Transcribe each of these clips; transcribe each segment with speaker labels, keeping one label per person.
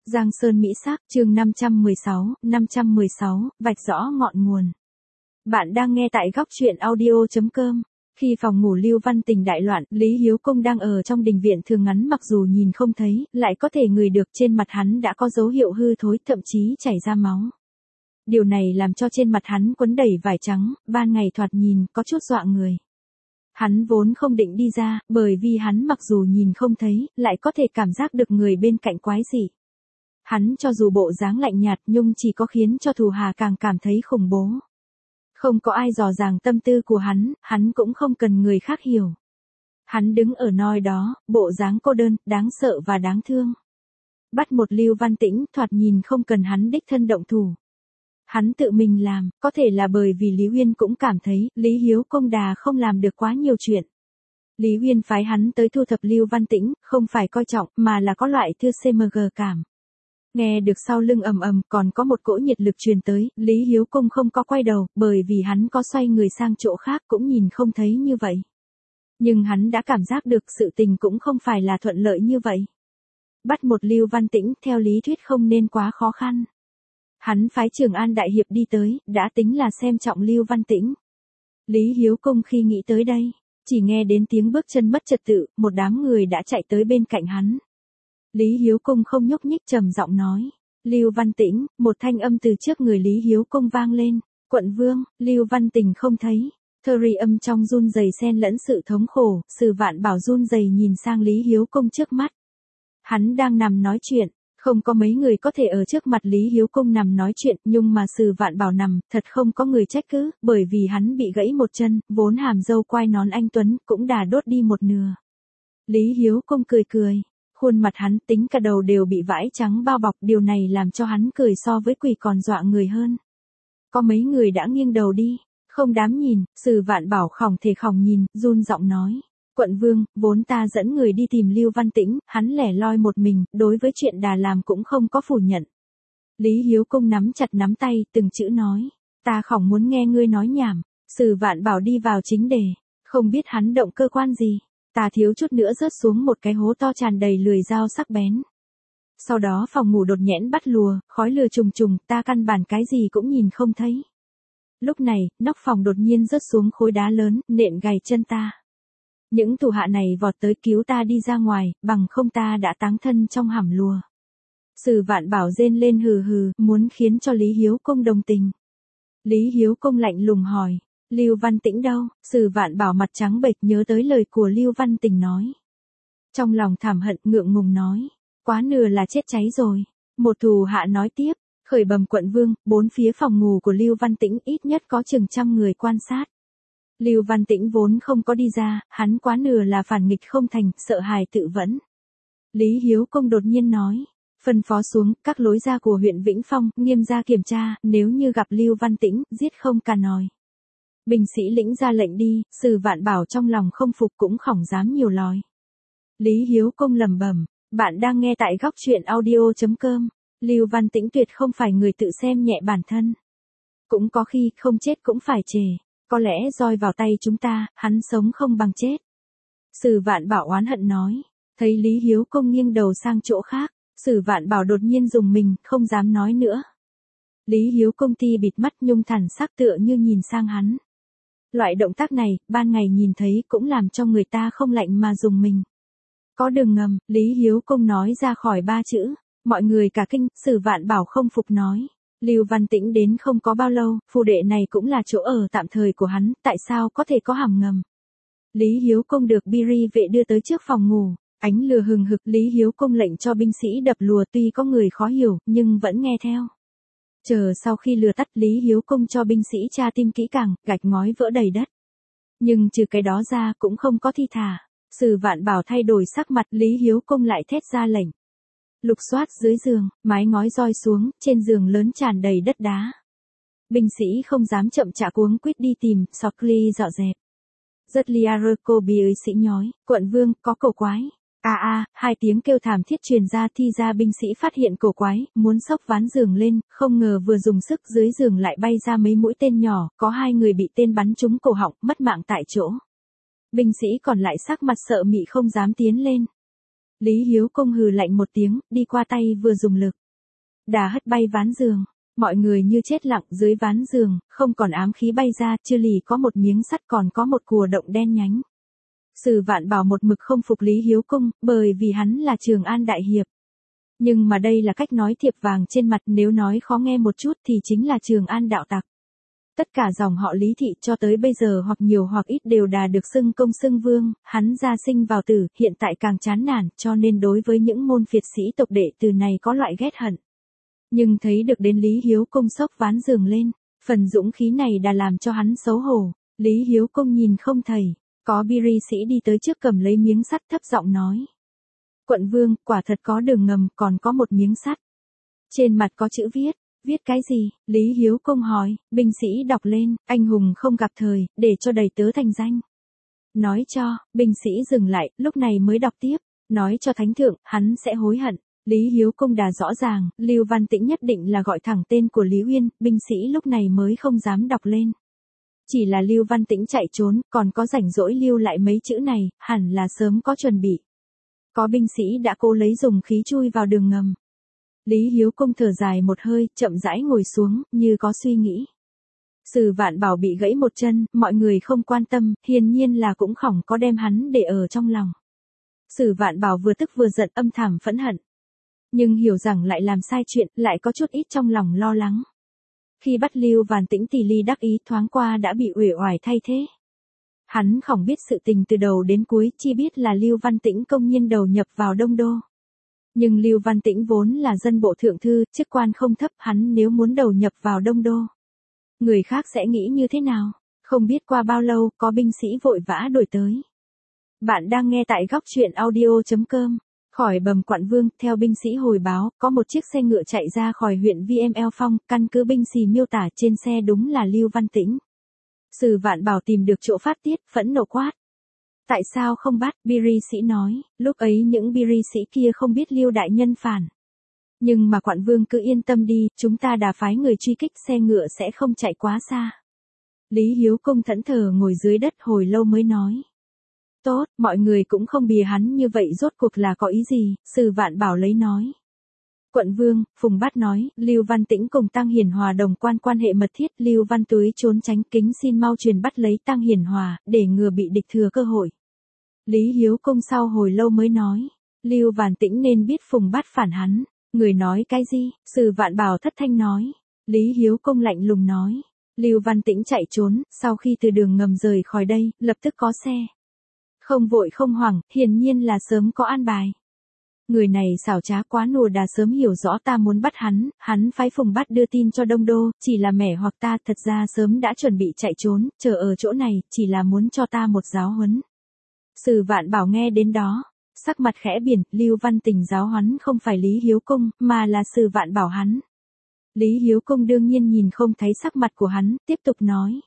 Speaker 1: Giang Sơn Mỹ Sắc, chương 516, vạch rõ ngọn nguồn. Bạn đang nghe tại góc truyện audio.com. Khi phòng ngủ Lưu Văn Tình đại loạn, Lý Hiếu Công đang ở trong đình viện thường ngắn, mặc dù nhìn không thấy, lại có thể ngửi được trên mặt hắn đã có dấu hiệu hư thối, thậm chí chảy ra máu. Điều này làm cho trên mặt hắn quấn đầy vải trắng, ban ngày thoạt nhìn có chút dọa người. Hắn vốn không định đi ra, bởi vì hắn mặc dù nhìn không thấy, lại có thể cảm giác được người bên cạnh quái dị. Hắn cho dù bộ dáng lạnh nhạt nhưng chỉ có khiến cho thù hà càng cảm thấy khủng bố. Không có ai dò dàng tâm tư của hắn cũng không cần người khác hiểu. Hắn đứng ở nơi đó, bộ dáng cô đơn, đáng sợ và đáng thương. Bắt một Lưu Văn Tĩnh, thoạt nhìn không cần hắn đích thân động thủ. Hắn tự mình làm, có thể là bởi vì Lý Uyên cũng cảm thấy Lý Hiếu Công đà không làm được quá nhiều chuyện. Lý Uyên phái hắn tới thu thập Lưu Văn Tĩnh, không phải coi trọng mà là có loại thư CMG cảm. Nghe được sau lưng ầm ầm còn có một cỗ nhiệt lực truyền tới, Lý Hiếu Công không có quay đầu, bởi vì hắn có xoay người sang chỗ khác cũng nhìn không thấy như vậy. Nhưng hắn đã cảm giác được sự tình cũng không phải là thuận lợi như vậy. Bắt một Lưu Văn Tĩnh theo lý thuyết không nên quá khó khăn. Hắn phái Trường An đại hiệp đi tới, đã tính là xem trọng Lưu Văn Tĩnh. Lý Hiếu Công khi nghĩ tới đây, chỉ nghe đến tiếng bước chân mất trật tự, một đám người đã chạy tới bên cạnh hắn. Lý Hiếu Công không nhúc nhích, trầm giọng nói, Lưu Văn Tĩnh, một thanh âm từ trước người Lý Hiếu Công vang lên, quận vương, Lưu Văn Tình không thấy. Thơ âm trong run rẩy xen lẫn sự thống khổ, Sử Vạn Bảo run rẩy nhìn sang Lý Hiếu Công trước mắt. Hắn đang nằm nói chuyện, không có mấy người có thể ở trước mặt Lý Hiếu Công nằm nói chuyện, nhưng mà Sử Vạn Bảo nằm, thật không có người trách cứ, bởi vì hắn bị gãy một chân, vốn hàm râu quai nón anh tuấn cũng đã đốt đi một nửa. Lý Hiếu Công cười cười. Khuôn mặt hắn tính cả đầu đều bị vải trắng bao bọc, điều này làm cho hắn cười so với quỷ còn dọa người hơn. Có mấy người đã nghiêng đầu đi, không dám nhìn, Sử Vạn Bảo khòng thể khòng nhìn, run giọng nói, quận vương, vốn ta dẫn người đi tìm Lưu Văn Tĩnh, hắn lẻ loi một mình, đối với chuyện đà làm cũng không có phủ nhận. Lý Hiếu Công nắm chặt nắm tay, từng chữ nói, ta khòng muốn nghe ngươi nói nhảm. Sử Vạn Bảo đi vào chính đề, không biết hắn động cơ quan gì. Ta thiếu chút nữa rớt xuống một cái hố to tràn đầy lưỡi dao sắc bén. Sau đó phòng ngủ đột nhẽn bắt lùa, khói lửa trùng trùng, ta căn bản cái gì cũng nhìn không thấy. Lúc này, nóc phòng đột nhiên rớt xuống khối đá lớn, nện gầy chân ta. Những thủ hạ này vọt tới cứu ta đi ra ngoài, bằng không ta đã táng thân trong hầm lùa. Sử Vạn Bảo rên lên hừ hừ, muốn khiến cho Lý Hiếu Công đồng tình. Lý Hiếu Công lạnh lùng hỏi. Lưu Văn Tĩnh đâu? Sử Vạn Bảo mặt trắng bệch nhớ tới lời của Lưu Văn Tình nói. Trong lòng thảm hận ngượng ngùng nói. Quá nửa là chết cháy rồi. Một thủ hạ nói tiếp. Khởi bẩm quận vương, bốn phía phòng ngủ của Lưu Văn Tĩnh ít nhất có chừng 100 người quan sát. Lưu Văn Tĩnh vốn không có đi ra, hắn quá nửa là phản nghịch không thành, sợ hãi tự vẫn. Lý Hiếu Công đột nhiên nói. Phân phó xuống, các lối ra của huyện Vĩnh Phong, nghiêm ra kiểm tra, nếu như gặp Lưu Văn Tĩnh, giết không cà nòi. Binh sĩ lĩnh ra lệnh đi, Sử Vạn Bảo trong lòng không phục cũng không dám nhiều lòi. Lý Hiếu Công lẩm bẩm, bạn đang nghe tại góc truyện audio.com. Lưu Văn Tĩnh tuyệt không phải người tự xem nhẹ bản thân. Cũng có khi không chết cũng phải chề, có lẽ roi vào tay chúng ta, hắn sống không bằng chết. Sử Vạn Bảo oán hận nói, thấy Lý Hiếu Công nghiêng đầu sang chỗ khác, Sử Vạn Bảo đột nhiên rùng mình, không dám nói nữa. Lý Hiếu Công ti bịt mắt nhung thản sắc tựa như nhìn sang hắn. Loại động tác này, ban ngày nhìn thấy cũng làm cho người ta không lạnh mà rùng mình. Có đường ngầm, Lý Hiếu Công nói ra khỏi 3 chữ. Mọi người cả kinh, Sử Vạn Bảo không phục nói. Lưu Văn Tĩnh đến không có bao lâu, phù đệ này cũng là chỗ ở tạm thời của hắn, tại sao có thể có hầm ngầm. Lý Hiếu Công được Biri vệ đưa tới trước phòng ngủ, ánh lửa hừng hực, Lý Hiếu Công lệnh cho binh sĩ đập lùa, tuy có người khó hiểu, nhưng vẫn nghe theo. Chờ sau khi lửa tắt, Lý Hiếu Công cho binh sĩ tra tim kỹ càng, gạch ngói vỡ đầy đất. Nhưng trừ cái đó ra cũng không có thi thả. Sử Vạn Bảo thay đổi sắc mặt, Lý Hiếu Công lại thét ra lệnh. Lục soát dưới giường, mái ngói roi xuống, trên giường lớn tràn đầy đất đá. Binh sĩ không dám chậm chạp cuống quýt đi tìm, Sockley dọ dẹp. Rất liarco bì ơi sĩ nhói, quận vương, có cổ quái. Hai tiếng kêu thảm thiết truyền ra, thi ra binh sĩ phát hiện cổ quái, muốn xốc ván giường lên, không ngờ vừa dùng sức dưới giường lại bay ra mấy mũi tên nhỏ, có 2 người bị tên bắn trúng cổ họng, mất mạng tại chỗ. Binh sĩ còn lại sắc mặt sợ mị không dám tiến lên. Lý Hiếu Công hừ lạnh một tiếng, đi qua tay vừa dùng lực. Đà hất bay ván giường. Mọi người như chết lặng dưới ván giường, không còn ám khí bay ra, chưa lì có một miếng sắt còn có một cùa động đen nhánh. Sử Vạn Bảo một mực không phục Lý Hiếu Công, bởi vì hắn là Trường An đại hiệp. Nhưng mà đây là cách nói thiệp vàng trên mặt, nếu nói khó nghe một chút thì chính là Trường An đạo tặc. Tất cả dòng họ Lý thị cho tới bây giờ hoặc nhiều hoặc ít đều đà được xưng công xưng vương, hắn gia sinh vào tử, hiện tại càng chán nản, cho nên đối với những môn phiệt sĩ tộc đệ từ này có loại ghét hận. Nhưng thấy được đến Lý Hiếu Công xốc ván giường lên, phần dũng khí này đã làm cho hắn xấu hổ. Lý Hiếu Công nhìn không thầy, có biri sĩ đi tới trước cầm lấy miếng sắt thấp giọng nói. Quận vương, quả thật có đường ngầm, còn có một miếng sắt. Trên mặt có chữ viết. Viết cái gì? Lý Hiếu Công hỏi, binh sĩ đọc lên, anh hùng không gặp thời, để cho đầy tớ thành danh. Nói cho, binh sĩ dừng lại, lúc này mới đọc tiếp, nói cho thánh thượng, hắn sẽ hối hận. Lý Hiếu Công đà rõ ràng, Lưu Văn Tĩnh nhất định là gọi thẳng tên của Lý Uyên, binh sĩ lúc này mới không dám đọc lên. Chỉ là Lưu Văn Tĩnh chạy trốn, còn có rảnh rỗi lưu lại mấy chữ này, hẳn là sớm có chuẩn bị. Có binh sĩ đã cố lấy dùng khí chui vào đường ngầm. Lý Hiếu Công thở dài một hơi, chậm rãi ngồi xuống, như có suy nghĩ. Sử Vạn Bảo bị gãy một chân, mọi người không quan tâm, hiển nhiên là cũng khỏng có đem hắn để ở trong lòng. Sử Vạn Bảo vừa tức vừa giận, âm thầm phẫn hận. Nhưng hiểu rằng lại làm sai chuyện, lại có chút ít trong lòng lo lắng. Khi bắt Lưu Văn Tĩnh thì Ly đắc ý thoáng qua đã bị uể oải thay thế. Hắn không biết sự tình từ đầu đến cuối, chỉ biết là Lưu Văn Tĩnh công nhiên đầu nhập vào Đông Đô. Nhưng Lưu Văn Tĩnh vốn là dân bộ thượng thư, chức quan không thấp, hắn nếu muốn đầu nhập vào Đông Đô. Người khác sẽ nghĩ như thế nào? Không biết qua bao lâu, có binh sĩ vội vã đuổi tới. Bạn đang nghe tại góc truyện audio.com. Khỏi Bầm Quận Vương, theo binh sĩ hồi báo, có một chiếc xe ngựa chạy ra khỏi huyện VML Phong, căn cứ binh sĩ miêu tả trên xe đúng là Lưu Văn Tĩnh. Sử Vạn Bảo tìm được chỗ phát tiết, phẫn nộ quát. Tại sao không bắt? Biri sĩ nói, lúc ấy những biri sĩ kia không biết Lưu đại nhân phản. Nhưng mà Quận Vương cứ yên tâm đi, chúng ta đã phái người truy kích, xe ngựa sẽ không chạy quá xa. Lý Hiếu Công thẫn thờ ngồi dưới đất hồi lâu mới nói. Tốt, mọi người cũng không bìa hắn như vậy, rốt cuộc là có ý gì? Sử Vạn Bảo lấy nói. Quận Vương, Phùng Bát nói, Lưu Văn Tĩnh cùng Tăng Hiển Hòa đồng quan hệ mật thiết, Lưu Văn Túy trốn tránh, kính xin mau truyền bắt lấy Tăng Hiển Hòa, để ngừa bị địch thừa cơ hội. Lý Hiếu Công sau hồi lâu mới nói, Lưu Văn Tĩnh nên biết Phùng Bát phản hắn. Người nói cái gì? Sử Vạn Bảo thất thanh nói. Lý Hiếu Công lạnh lùng nói, Lưu Văn Tĩnh chạy trốn, sau khi từ đường ngầm rời khỏi đây, lập tức có xe. Không vội không hoảng, hiển nhiên là sớm có an bài. Người này xảo trá quá, nùa đã sớm hiểu rõ ta muốn bắt hắn phái Phùng Bát đưa tin cho Đông Đô, chỉ là mẻ hoặc ta thật ra sớm đã chuẩn bị chạy trốn, chờ ở chỗ này, chỉ là muốn cho ta một giáo huấn. Sử Vạn Bảo nghe đến đó, sắc mặt khẽ biển, Lưu Văn Tình giáo huấn không phải Lý Hiếu Công, mà là Sử Vạn Bảo hắn. Lý Hiếu Công đương nhiên nhìn không thấy sắc mặt của hắn, tiếp tục nói.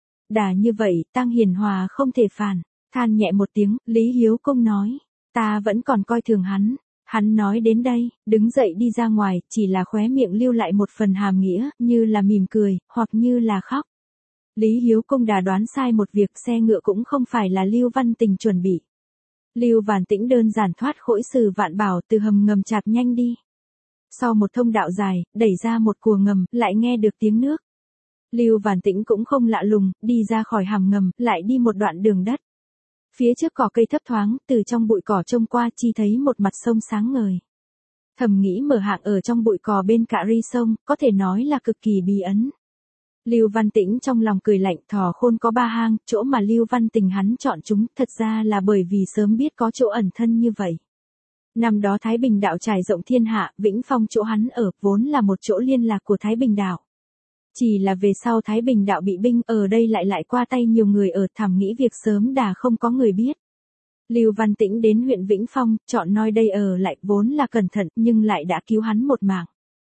Speaker 1: Đã như vậy, Tăng Hiển Hòa không thể phản, than nhẹ một tiếng, Lý Hiếu Công nói, ta vẫn còn coi thường hắn. Hắn nói đến đây, đứng dậy đi ra ngoài, chỉ là khóe miệng lưu lại một phần hàm nghĩa, như là mỉm cười, hoặc như là khóc. Lý Hiếu Công đã đoán sai một việc, xe ngựa cũng không phải là Lưu Văn Tình chuẩn bị. Lưu Văn Tĩnh đơn giản thoát khỏi Sử Vạn Bảo, từ hầm ngầm chạp nhanh đi. Sau một thông đạo dài, đẩy ra một cùa ngầm, lại nghe được tiếng nước. Lưu Văn Tĩnh cũng không lạ lùng, đi ra khỏi hầm ngầm, lại đi một đoạn đường đất. Phía trước cỏ cây thấp thoáng, từ trong bụi cỏ trông qua chi thấy một mặt sông sáng ngời. Thầm nghĩ mở hạng ở trong bụi cỏ bên cạ ri sông, có thể nói là cực kỳ bí ẩn. Lưu Văn Tĩnh trong lòng cười lạnh, thỏ khôn có ba hang, chỗ mà Lưu Văn Tình hắn chọn chúng, thật ra là bởi vì sớm biết có chỗ ẩn thân như vậy. Năm đó Thái Bình đạo trải rộng thiên hạ, Vĩnh Phong chỗ hắn ở, vốn là một chỗ liên lạc của Thái Bình đạo. Chỉ là về sau Thái Bình đạo bị binh, ở đây lại qua tay nhiều người ở, thầm nghĩ việc sớm đã không có người biết. Lưu Văn Tĩnh đến huyện Vĩnh Phong, chọn nơi đây ở lại, vốn là cẩn thận, nhưng lại đã cứu hắn một mạng.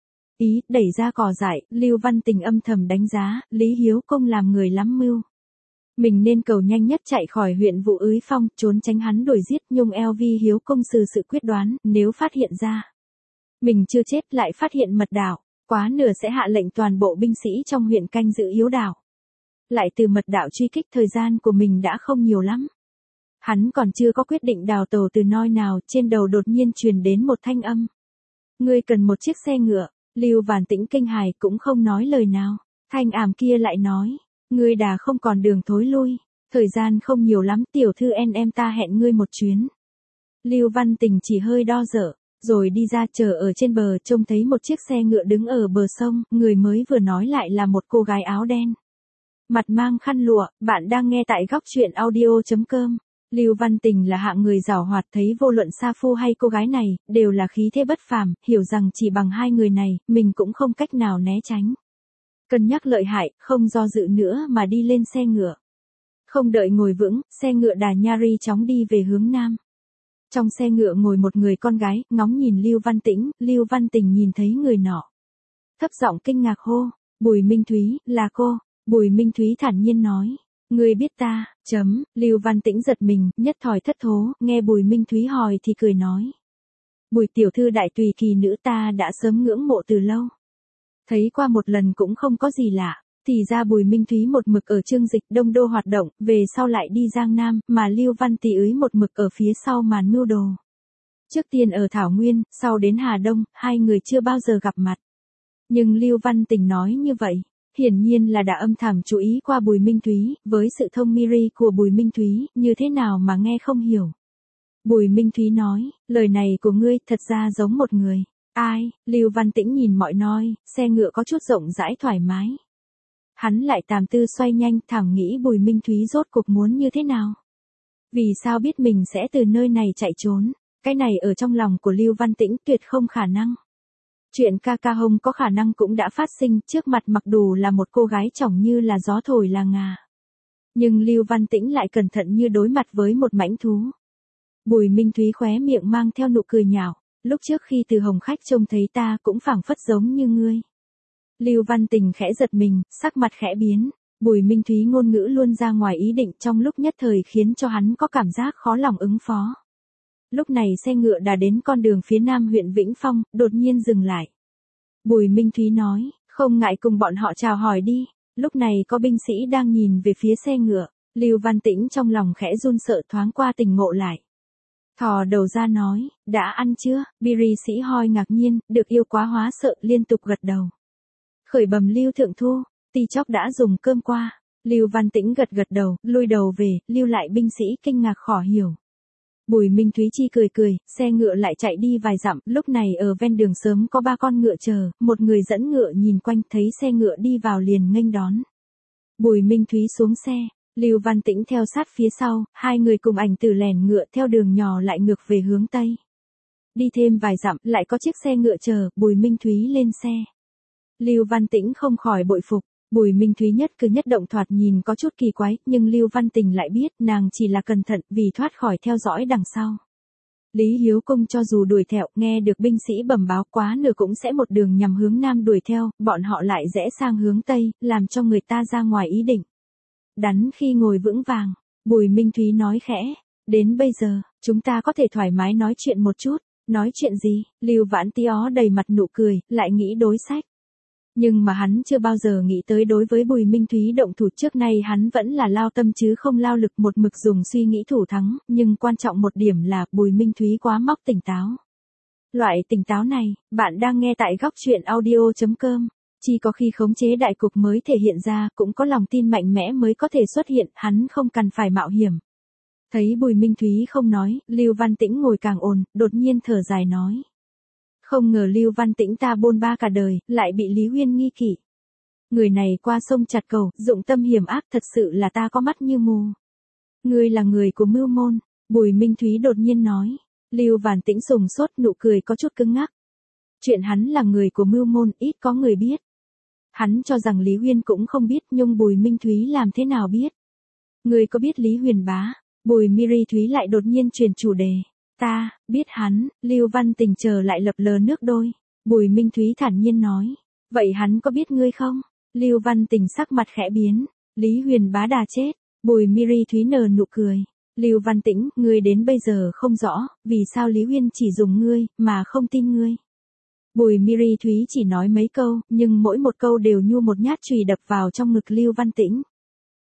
Speaker 1: Ý, đẩy ra cỏ dại, Lưu Văn Tình âm thầm đánh giá, Lý Hiếu Công làm người lắm mưu. Mình nên cầu nhanh nhất chạy khỏi huyện Vũ Ưới Phong, trốn tránh hắn đuổi giết, nhưng LV Hiếu Công sự quyết đoán, nếu phát hiện ra. Mình chưa chết lại phát hiện mật đạo, quá nửa sẽ hạ lệnh toàn bộ binh sĩ trong huyện canh giữ yếu đảo. Lại từ mật đạo truy kích, thời gian của mình đã không nhiều lắm. Hắn còn chưa có quyết định đào tẩu từ nơi nào, trên đầu đột nhiên truyền đến một thanh âm. Ngươi cần một chiếc xe ngựa. Lưu Vạn Tĩnh kinh hãi cũng không nói lời nào. Thanh ảm kia lại nói, ngươi đã không còn đường thối lui, thời gian không nhiều lắm, tiểu thư em ta hẹn ngươi một chuyến. Lưu Văn Tình chỉ hơi đo dở, rồi đi ra chờ ở trên bờ, trông thấy một chiếc xe ngựa đứng ở bờ sông, người mới vừa nói lại là một cô gái áo đen. Mặt mang khăn lụa, bạn đang nghe tại góc truyện audio.com. Lưu Văn Tình là hạng người giàu hoạt, thấy vô luận sa phu hay cô gái này, đều là khí thế bất phàm, hiểu rằng chỉ bằng hai người này, mình cũng không cách nào né tránh. Cân nhắc lợi hại, không do dự nữa mà đi lên xe ngựa. Không đợi ngồi vững, xe ngựa đà nhari chóng đi về hướng nam. Trong xe ngựa ngồi một người con gái, ngóng nhìn Lưu Văn Tĩnh, Lưu Văn Tình nhìn thấy người nọ. Thấp giọng kinh ngạc hô, Bùi Minh Thúy, là cô. Bùi Minh Thúy thản nhiên nói, ngươi biết ta, Lưu Văn Tĩnh giật mình, nhất thời thất thố, nghe Bùi Minh Thúy hỏi thì cười nói. Bùi tiểu thư đại tùy kỳ nữ ta đã sớm ngưỡng mộ từ lâu. Thấy qua một lần cũng không có gì lạ, thì ra Bùi Minh Thúy một mực ở Chương Dịch Đông Đô hoạt động, về sau lại đi Giang Nam, mà Lưu Văn Tỷ ới một mực ở phía sau màn mưu đồ. Trước tiên ở Thảo Nguyên, sau đến Hà Đông, hai người chưa bao giờ gặp mặt. Nhưng Lưu Văn Tình nói như vậy, hiển nhiên là đã âm thầm chú ý qua Bùi Minh Thúy, với sự thông miri của Bùi Minh Thúy, như thế nào mà nghe không hiểu. Bùi Minh Thúy nói, lời này của ngươi thật ra giống một người. Ai? Lưu Văn Tĩnh nhìn mọi nơi, xe ngựa có chút rộng rãi thoải mái. Hắn lại tàm tư xoay nhanh, thẳng nghĩ Bùi Minh Thúy rốt cuộc muốn như thế nào. Vì sao biết mình sẽ từ nơi này chạy trốn, cái này ở trong lòng của Lưu Văn Tĩnh tuyệt không khả năng. Chuyện ca ca hông có khả năng cũng đã phát sinh, trước mặt mặc dù là một cô gái trỏng như là gió thổi là ngà. Nhưng Lưu Văn Tĩnh lại cẩn thận như đối mặt với một mãnh thú. Bùi Minh Thúy khóe miệng mang theo nụ cười nhạo, lúc trước khi Từ Hồng Khách trông thấy ta cũng phảng phất giống như ngươi. Lưu Văn Tình khẽ giật mình, sắc mặt khẽ biến, Bùi Minh Thúy ngôn ngữ luôn ra ngoài ý định trong lúc nhất thời khiến cho hắn có cảm giác khó lòng ứng phó. Lúc này xe ngựa đã đến con đường phía nam huyện Vĩnh Phong, đột nhiên dừng lại. Bùi Minh Thúy nói, không ngại cùng bọn họ chào hỏi đi, lúc này có binh sĩ đang nhìn về phía xe ngựa, Lưu Văn Tĩnh trong lòng khẽ run sợ thoáng qua tỉnh ngộ lại. Thò đầu ra nói, đã ăn chưa, biri sĩ hoi ngạc nhiên, được yêu quá hóa sợ liên tục gật đầu. Khởi bẩm Lưu Thượng Thu, ti chóc đã dùng cơm qua, Lưu Văn Tĩnh gật gật đầu, lui đầu về, lưu lại binh sĩ kinh ngạc khó hiểu. Bùi Minh Thúy chi cười cười, xe ngựa lại chạy đi vài dặm, lúc này ở ven đường sớm có ba con ngựa chờ, một người dẫn ngựa nhìn quanh thấy xe ngựa đi vào liền nghênh đón. Bùi Minh Thúy xuống xe, Lưu Văn Tĩnh theo sát phía sau, hai người cùng ảnh tử lèn ngựa theo đường nhỏ lại ngược về hướng Tây. Đi thêm vài dặm, lại có chiếc xe ngựa chờ, Bùi Minh Thúy lên xe. Lưu Văn Tĩnh không khỏi bội phục, Bùi Minh Thúy nhất cử nhất động thoạt nhìn có chút kỳ quái, nhưng Lưu Văn Tình lại biết nàng chỉ là cẩn thận vì thoát khỏi theo dõi đằng sau. Lý Hiếu Công cho dù đuổi theo, nghe được binh sĩ bẩm báo quá nửa cũng sẽ một đường nhằm hướng nam đuổi theo, bọn họ lại rẽ sang hướng Tây, làm cho người ta ra ngoài ý định. Đắn khi ngồi vững vàng, Bùi Minh Thúy nói khẽ, đến bây giờ, chúng ta có thể thoải mái nói chuyện một chút, nói chuyện gì, Lưu Vãn Tí-ó đầy mặt nụ cười, lại nghĩ đối sách. Nhưng mà hắn chưa bao giờ nghĩ tới đối với Bùi Minh Thúy động thủ, trước nay hắn vẫn là lao tâm chứ không lao lực, một mực dùng suy nghĩ thủ thắng, nhưng quan trọng một điểm là Bùi Minh Thúy quá móc tỉnh táo. Loại tỉnh táo này, bạn đang nghe tại góc truyện audio.com. Chỉ có khi khống chế đại cục mới thể hiện ra, cũng có lòng tin mạnh mẽ mới có thể xuất hiện, hắn không cần phải mạo hiểm. Thấy Bùi Minh Thúy không nói, Lưu Văn Tĩnh ngồi càng ồn, đột nhiên thở dài nói. Không ngờ Lưu Văn Tĩnh ta bôn ba cả đời, lại bị Lý Huyên nghi kỵ. Người này qua sông chặt cầu, dụng tâm hiểm ác, thật sự là ta có mắt như mù. Ngươi là người của mưu môn, Bùi Minh Thúy đột nhiên nói. Lưu Văn Tĩnh sùng sốt, nụ cười có chút cứng ngắc. Chuyện hắn là người của mưu môn, ít có người biết. Hắn cho rằng Lý Huyên cũng không biết, nhưng Bùi Minh Thúy làm thế nào biết. Ngươi có biết Lý Huyền Bá? Bùi Miri Thúy lại đột nhiên chuyển chủ đề. Ta, biết hắn, Lưu Văn Tình chờ lại lập lờ nước đôi. Bùi Minh Thúy thản nhiên nói. Vậy hắn có biết ngươi không? Lưu Văn Tình sắc mặt khẽ biến. Lý Huyền Bá đã chết. Bùi Miri Thúy nở nụ cười. Lưu Văn Tĩnh, ngươi đến bây giờ không rõ, vì sao Lý Huyên chỉ dùng ngươi, mà không tin ngươi. Bùi Miri Thúy chỉ nói mấy câu, nhưng mỗi một câu đều nhu một nhát chùy đập vào trong ngực Lưu Văn Tĩnh.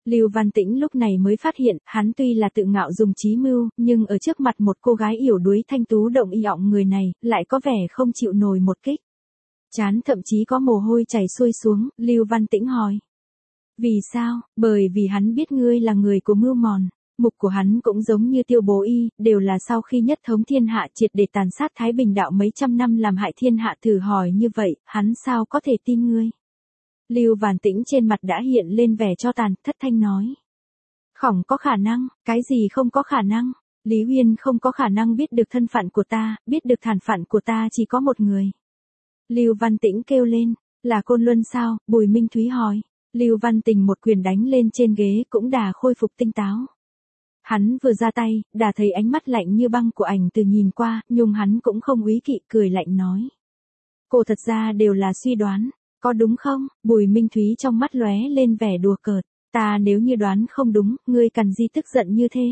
Speaker 1: Lưu Văn Tĩnh lúc này mới phát hiện, hắn tuy là tự ngạo dùng trí mưu, nhưng ở trước mặt một cô gái yểu đuối thanh tú động y ọng người này, lại có vẻ không chịu nổi một kích. Chán thậm chí có mồ hôi chảy xuôi xuống, Lưu Văn Tĩnh hỏi. Vì sao? Bởi vì hắn biết ngươi là người của mưu mòn. Mục của hắn cũng giống như Tiêu Bố Y, đều là sau khi nhất thống thiên hạ triệt để tàn sát Thái Bình đạo mấy trăm năm làm hại thiên hạ. Thử hỏi như vậy, hắn sao có thể tin ngươi? Lưu Văn Tĩnh trên mặt đã hiện lên vẻ cho tàn, thất thanh nói. Không có khả năng, cái gì không có khả năng? Lý Huyên không có khả năng biết được thân phận của ta, biết được thân phận của ta chỉ có một người. Lưu Văn Tĩnh kêu lên, là Côn Luân sao? Bùi Minh Thúy hỏi. Lưu Văn Tình một quyền đánh lên trên ghế cũng đã khôi phục tinh táo. Hắn vừa ra tay, đã thấy ánh mắt lạnh như băng của ảnh từ nhìn qua, nhưng hắn cũng không úy kỵ, cười lạnh nói. Cô thật ra đều là suy đoán, có đúng không? Bùi Minh Thúy trong mắt lóe lên vẻ đùa cợt, ta nếu như đoán không đúng, ngươi cần gì tức giận như thế?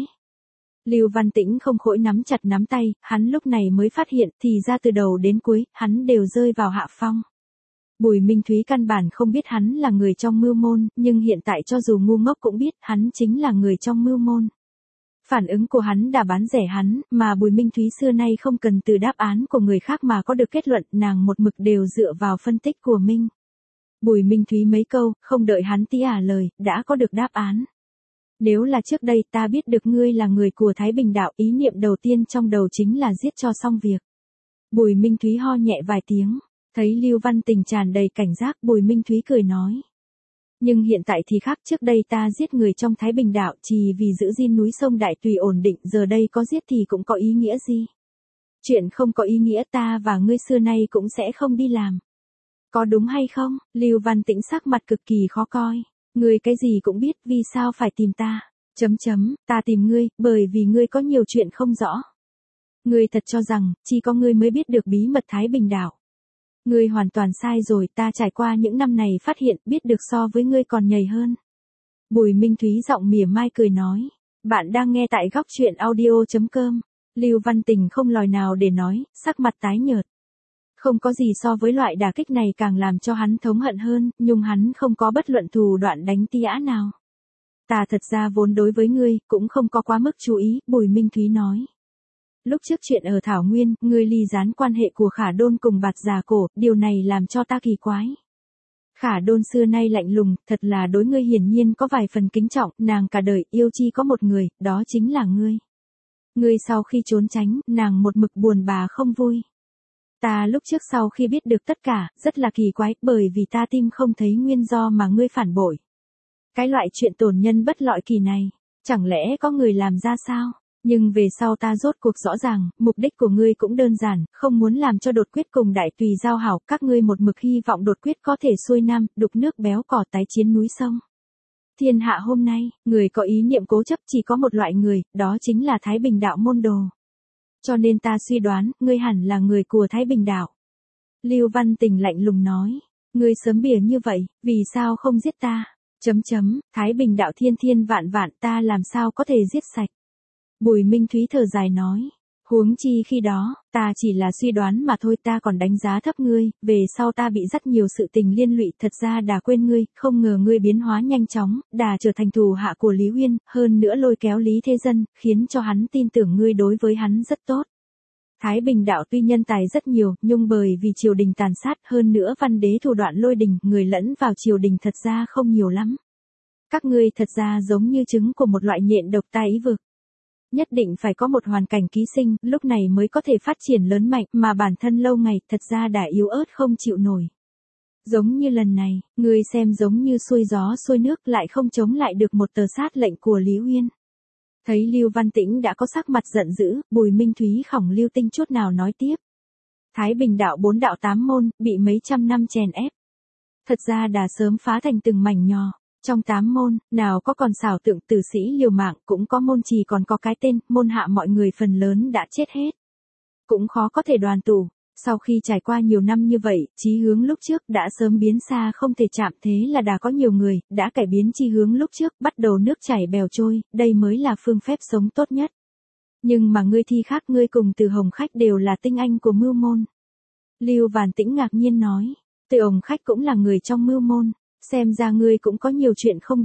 Speaker 1: Lưu Văn Tĩnh không khỏi nắm chặt nắm tay, hắn lúc này mới phát hiện, thì ra từ đầu đến cuối, hắn đều rơi vào hạ phong. Bùi Minh Thúy căn bản không biết hắn là người trong mưu môn, nhưng hiện tại cho dù ngu ngốc cũng biết hắn chính là người trong mưu môn. Phản ứng của hắn đã bán rẻ hắn, mà Bùi Minh Thúy xưa nay không cần từ đáp án của người khác mà có được kết luận, nàng một mực đều dựa vào phân tích của mình. Bùi Minh Thúy mấy câu, không đợi hắn tí lời, đã có được đáp án. Nếu là trước đây ta biết được ngươi là người của Thái Bình đạo, ý niệm đầu tiên trong đầu chính là giết cho xong việc. Bùi Minh Thúy ho nhẹ vài tiếng, thấy Lưu Văn Tình tràn đầy cảnh giác, Bùi Minh Thúy cười nói. Nhưng hiện tại thì khác, trước đây ta giết người trong Thái Bình đạo chỉ vì giữ gìn núi sông Đại Tùy ổn định, giờ đây có giết thì cũng có ý nghĩa gì? Chuyện không có ý nghĩa ta và ngươi xưa nay cũng sẽ không đi làm. Có đúng hay không? Lưu Văn Tĩnh sắc mặt cực kỳ khó coi. Ngươi cái gì cũng biết, vì sao phải tìm ta? Ta tìm ngươi, bởi vì ngươi có nhiều chuyện không rõ. Ngươi thật cho rằng, chỉ có ngươi mới biết được bí mật Thái Bình đạo. Ngươi hoàn toàn sai rồi, ta trải qua những năm này phát hiện, biết được so với ngươi còn nhầy hơn. Bùi Minh Thúy giọng mỉa mai cười nói. Bạn đang nghe tại góc truyện audio.com. Lưu Văn Tình không lời nào để nói, sắc mặt tái nhợt. Không có gì so với loại đả kích này càng làm cho hắn thống hận hơn, nhưng hắn không có bất luận thủ đoạn đánh tía nào. Ta thật ra vốn đối với ngươi, cũng không có quá mức chú ý, Bùi Minh Thúy nói. Lúc trước chuyện ở Thảo Nguyên, ngươi ly gián quan hệ của Khả Đôn cùng Bạt Già Cổ, điều này làm cho ta kỳ quái. Khả Đôn xưa nay lạnh lùng, thật là đối ngươi hiển nhiên có vài phần kính trọng, nàng cả đời yêu chi có một người, đó chính là ngươi. Ngươi sau khi trốn tránh, nàng một mực buồn bã không vui. Ta lúc trước sau khi biết được tất cả, rất là kỳ quái, bởi vì ta tim không thấy nguyên do mà ngươi phản bội. Cái loại chuyện tổn nhân bất lọi kỳ này, chẳng lẽ có người làm ra sao? Nhưng về sau ta rốt cuộc rõ ràng, mục đích của ngươi cũng đơn giản, không muốn làm cho Đột Quyết cùng Đại Tùy giao hảo, các ngươi một mực hy vọng Đột Quyết có thể xuôi nam, đục nước béo cỏ tái chiến núi sông. Thiên hạ hôm nay, người có ý niệm cố chấp chỉ có một loại người, đó chính là Thái Bình đạo môn đồ. Cho nên ta suy đoán, ngươi hẳn là người của Thái Bình đạo. Lưu Văn Tình lạnh lùng nói, ngươi sớm bỉa như vậy, vì sao không giết ta? Thái Bình đạo thiên thiên vạn vạn, ta làm sao có thể giết sạch? Bùi Minh Thúy thở dài nói, huống chi khi đó, ta chỉ là suy đoán mà thôi, ta còn đánh giá thấp ngươi, về sau ta bị rất nhiều sự tình liên lụy, thật ra đã quên ngươi, không ngờ ngươi biến hóa nhanh chóng, đã trở thành thù hạ của Lý Huyên, hơn nữa lôi kéo Lý Thế Dân, khiến cho hắn tin tưởng ngươi đối với hắn rất tốt. Thái Bình đạo tuy nhân tài rất nhiều, nhưng bởi vì triều đình tàn sát, hơn nữa văn đế thủ đoạn lôi đình, người lẫn vào triều đình thật ra không nhiều lắm. Các ngươi thật ra giống như trứng của một loại nhện độc tai ý vực. Nhất định phải có một hoàn cảnh ký sinh, lúc này mới có thể phát triển lớn mạnh, mà bản thân lâu ngày thật ra đã yếu ớt không chịu nổi. Giống như lần này, ngươi xem giống như xuôi gió xuôi nước lại không chống lại được một tờ sát lệnh của Lý Uyên. Thấy Lưu Văn Tĩnh đã có sắc mặt giận dữ, Bùi Minh Thúy không lưu tình chút nào nói tiếp. Thái Bình đạo 4 đạo 8 môn, bị mấy trăm năm chèn ép. Thật ra đã sớm phá thành từng mảnh nhỏ. Trong 8 môn, nào có còn xảo tượng tử sĩ liều mạng, cũng có môn chỉ còn có cái tên, môn hạ mọi người phần lớn đã chết hết. Cũng khó có thể đoàn tụ. Sau khi trải qua nhiều năm như vậy, chí hướng lúc trước đã sớm biến xa không thể chạm, thế là đã có nhiều người, đã cải biến chí hướng lúc trước, bắt đầu nước chảy bèo trôi, đây mới là phương phép sống tốt nhất. Nhưng mà ngươi thì khác, ngươi cùng Từ Hồng Khách đều là tinh anh của mưu môn. Lưu Văn Tĩnh ngạc nhiên nói, Từ Hồng Khách cũng là người trong mưu môn. Xem ra ngươi cũng có nhiều chuyện không biết.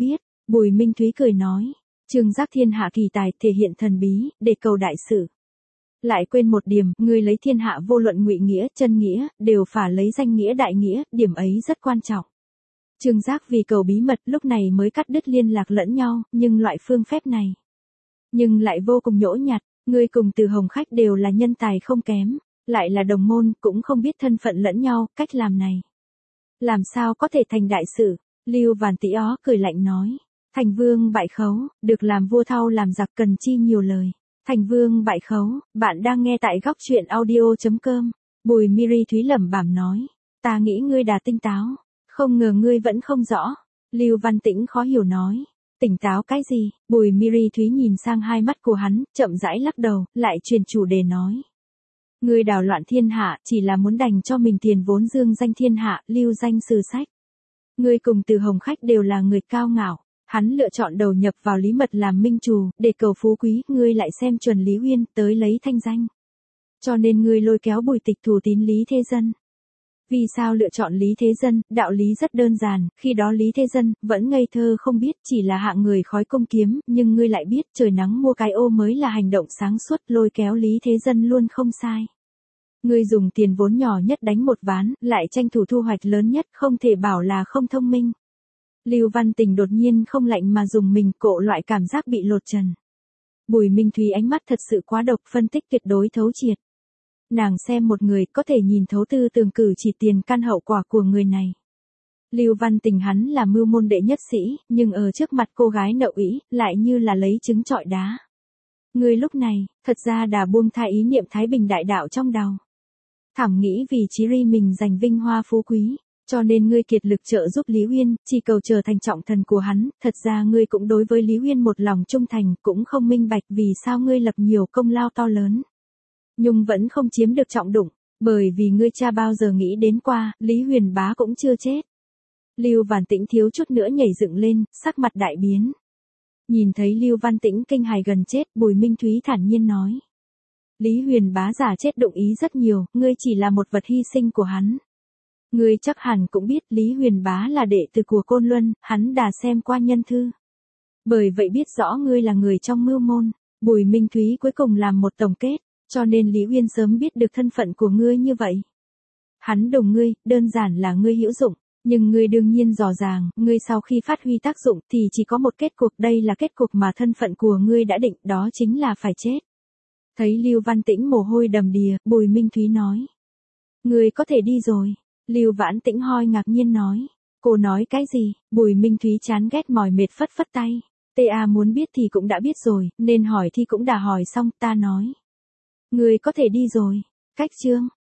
Speaker 1: Bùi Minh Thúy cười nói. Trương Giác thiên hạ kỳ tài thể hiện thần bí, để cầu đại sự. Lại quên một điểm, ngươi lấy thiên hạ vô luận ngụy nghĩa, chân nghĩa, đều phải lấy danh nghĩa đại nghĩa, điểm ấy rất quan trọng. Trương Giác vì cầu bí mật lúc này mới cắt đứt liên lạc lẫn nhau, nhưng loại phương phép này. Nhưng lại vô cùng nhỗ nhặt, ngươi cùng Từ Hồng Khách đều là nhân tài không kém, lại là đồng môn, cũng không biết thân phận lẫn nhau, cách làm này. Làm sao có thể thành đại sự, Lưu Vạn Tĩ ó cười lạnh nói. Thành vương bại khấu, được làm vua thau làm giặc cần chi nhiều lời. Thành vương bại khấu, bạn đang nghe tại góc truyện audio.com. Bùi Miri Thúy lẩm bẩm nói. Ta nghĩ ngươi đà tinh táo. Không ngờ ngươi vẫn không rõ. Lưu Văn Tĩnh khó hiểu nói. Tỉnh táo cái gì? Bùi Miri Thúy nhìn sang hai mắt của hắn, chậm rãi lắc đầu, lại truyền chủ đề nói. Ngươi đảo loạn thiên hạ, chỉ là muốn đành cho mình tiền vốn dương danh thiên hạ, lưu danh sử sách. Ngươi cùng Từ Hồng Khách đều là người cao ngạo. Hắn lựa chọn đầu nhập vào Lý Mật làm minh chủ, để cầu phú quý, ngươi lại xem chuẩn Lý Uyên, tới lấy thanh danh. Cho nên ngươi lôi kéo Bùi Tịch thủ tín Lý Thế Dân. Vì sao lựa chọn Lý Thế Dân, đạo lý rất đơn giản, khi đó Lý Thế Dân, vẫn ngây thơ không biết, chỉ là hạng người khói công kiếm, nhưng ngươi lại biết trời nắng mua cái ô mới là hành động sáng suốt, lôi kéo Lý Thế Dân luôn không sai. Ngươi dùng tiền vốn nhỏ nhất đánh một ván, lại tranh thủ thu hoạch lớn nhất, không thể bảo là không thông minh. Lưu Văn Tình đột nhiên không lạnh mà dùng mình cộ loại cảm giác bị lột trần. Bùi Minh Thúy ánh mắt thật sự quá độc, phân tích tuyệt đối thấu triệt. Nàng xem một người có thể nhìn thấu tư tưởng cử chỉ tiền căn hậu quả của người này. Lưu Văn Tình hắn là mưu môn đệ nhất sĩ, nhưng ở trước mặt cô gái nậu ý, lại như là lấy trứng trọi đá. Người lúc này, thật ra đã buông tha ý niệm Thái Bình đại đạo trong đầu. Thảm nghĩ vì chí ri mình giành vinh hoa phú quý. Cho nên ngươi kiệt lực trợ giúp Lý Uyên, chỉ cầu trở thành trọng thần của hắn, thật ra ngươi cũng đối với Lý Uyên một lòng trung thành, cũng không minh bạch vì sao ngươi lập nhiều công lao to lớn. Nhưng vẫn không chiếm được trọng dụng, bởi vì ngươi cha bao giờ nghĩ đến qua, Lý Huyền Bá cũng chưa chết. Lưu Văn Tĩnh thiếu chút nữa nhảy dựng lên, sắc mặt đại biến. Nhìn thấy Lưu Văn Tĩnh kinh hài gần chết, Bùi Minh Thúy thản nhiên nói. Lý Huyền Bá giả chết dụng ý rất nhiều, ngươi chỉ là một vật hy sinh của hắn. Ngươi chắc hẳn cũng biết Lý Huyền Bá là đệ tử của Côn Luân, hắn đã xem qua nhân thư. Bởi vậy biết rõ ngươi là người trong mưu môn, Bùi Minh Thúy cuối cùng làm một tổng kết, cho nên Lý Uyên sớm biết được thân phận của ngươi như vậy. Hắn đồng ngươi, đơn giản là ngươi hữu dụng, nhưng ngươi đương nhiên rõ ràng, ngươi sau khi phát huy tác dụng thì chỉ có một kết cục, đây là kết cục mà thân phận của ngươi đã định, đó chính là phải chết. Thấy Lưu Văn Tĩnh mồ hôi đầm đìa, Bùi Minh Thúy nói. Ngươi có thể đi rồi. Lưu Vãn Tĩnh hoi ngạc nhiên nói. Cô nói cái gì? Bùi Minh Thúy chán ghét mỏi mệt phất phất tay. Ta muốn biết thì cũng đã biết rồi, nên hỏi thì cũng đã hỏi xong, ta nói. Ngươi có thể đi rồi. Cách chương.